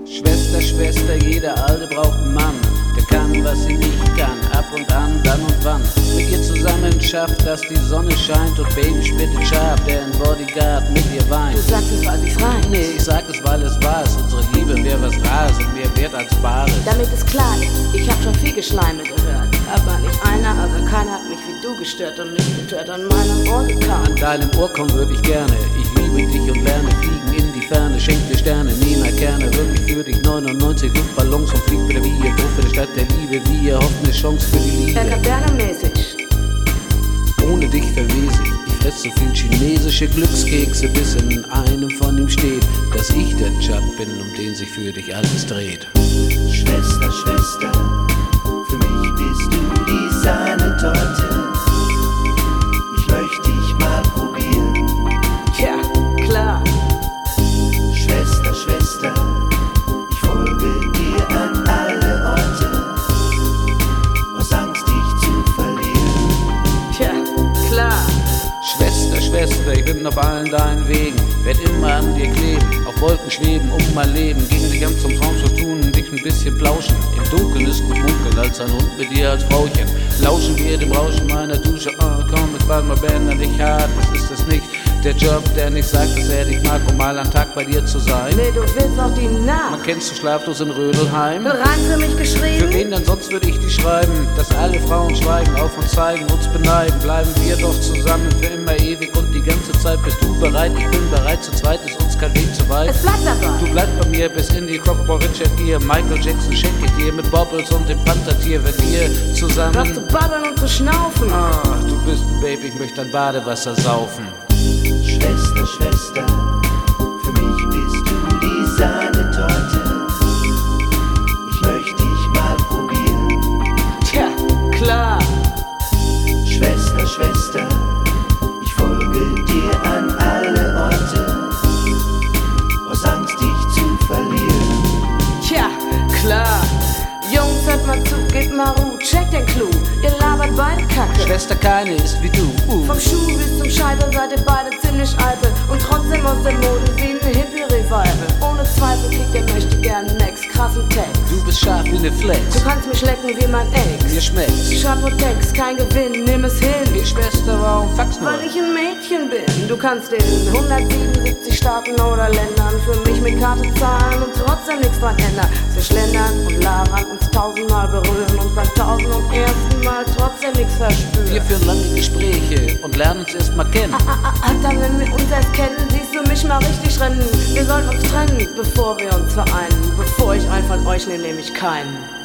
Schwester, Schwester, jeder Alte braucht einen Mann, der kann, was sie nicht kann, ab und an, dann und wann. Mit ihr zusammen schafft, dass die Sonne scheint und Baby spittet scharf, der ein Bodyguard mit ihr weint. Du sagst es, weil sie's reicht. Nee, ich sag es, weil es wahr ist. Unsere Liebe wäre was Rares und mehr wert als Bares. Damit es klar ist, ich hab schon viel Geschleime gehört, aber nicht einer, also keiner hat mich wie du gestört und mich getört an meinem Ohr gekannt. An deinem Ohr kommen würd ich gerne, ich liebe dich und lerne fliegen in die Ferne, schenk dir Sterne, Nina Kerne, wirklich für dich 99 Luftballons und flieg wieder wie ihr doof in der Stadt der Liebe, wie ihr hofft eine Chance für die Liebe. Message. Ohne dich verwes ich fress so viel chinesische Glückskekse, bis in einem von ihm steht, dass ich der Chap bin, um den sich für dich alles dreht. Schwester, Schwester, für mich bist du die Sahnetorte. Ich möchte dich mal probieren. Ja, klar. Schwester, Schwester, ich folge dir an alle Orte, aus Angst dich zu verlieren. Ja, klar. Schwester, Schwester, ich bin auf allen deinen Wegen, werd immer an dir kleben, auf Wolken schweben, um mein Leben gegen dich ganz umsonst zu tun, dich ein bisschen plauschen. Im Dunkeln ist gut munkeln, als ein Hund mit dir als Frauchen. Lauschen wir dem Rauschen meiner Dusche, oh komm, es bald mal Bänder nicht hart, das ist es nicht. Der Job, der nicht sagt, dass er dich mag, um mal am Tag bei dir zu sein. Nee, du willst auch die Nacht. Man kennst du schlaflos in Rödelheim? Rein für mich geschrieben. Für wen denn sonst würde ich die schreiben? Dass alle Frauen schweigen, auf uns zeigen, uns beneiden. Bleiben wir doch zusammen für immer ewig und die ganze Zeit bist du bereit. Ich bin bereit, zu zweit ist uns kein Weg zu weit. Es bleibt dabei. Du bleibst bei mir bis in die Crocodile Richard Gere. Michael Jackson schenke ich dir mit Bobbles und dem Panthertier, wenn wir zusammen... Hör zu babbeln und zu schnaufen. Ah, du bist ein Baby, ich möchte dein Badewasser saufen. Schwester, Schwester, für mich bist du die Sahnetorte. Ich möchte dich mal probieren. Tja, klar. Schwester, Schwester, ich folge dir an alle Orte, aus Angst dich zu verlieren. Tja, klar. Jungs, hört mal zu, gebt mal Ruhe, check den Clou. Ihr labert beide Kacke. Schwester, keine ist wie du. Vom Schuh bis zum Scheitel seid ihr beide ziemlich eitel und trotzdem aus der Mode wie ein Hippie-Revival. Ohne Zweifel kriegt ihr möchte gern Max, krassen Text. Du bist scharf wie ne Flex. Du kannst mich lecken wie mein Ex. Mir schmeckt's. Chapotex, kein Gewinn, nimm es hin. Hey Schwester, warum fuckst du? Weil ich ein Mädchen bin. Du kannst in 177 Staaten oder Ländern für mich mit Karte zahlen und trotzdem nichts dran ändern. Wir schlendern und labern, uns tausendmal berühren und beim tausend und ersten Mal trotzdem nichts verspüren. Wir führen lange Gespräche und lernen uns erst mal kennen. Dann, wenn wir uns erst kennen, siehst du mich mal richtig rennen. Wir sollten uns trennen, bevor wir uns vereinen. Bevor ich einen von euch nehme, nehme ich keinen.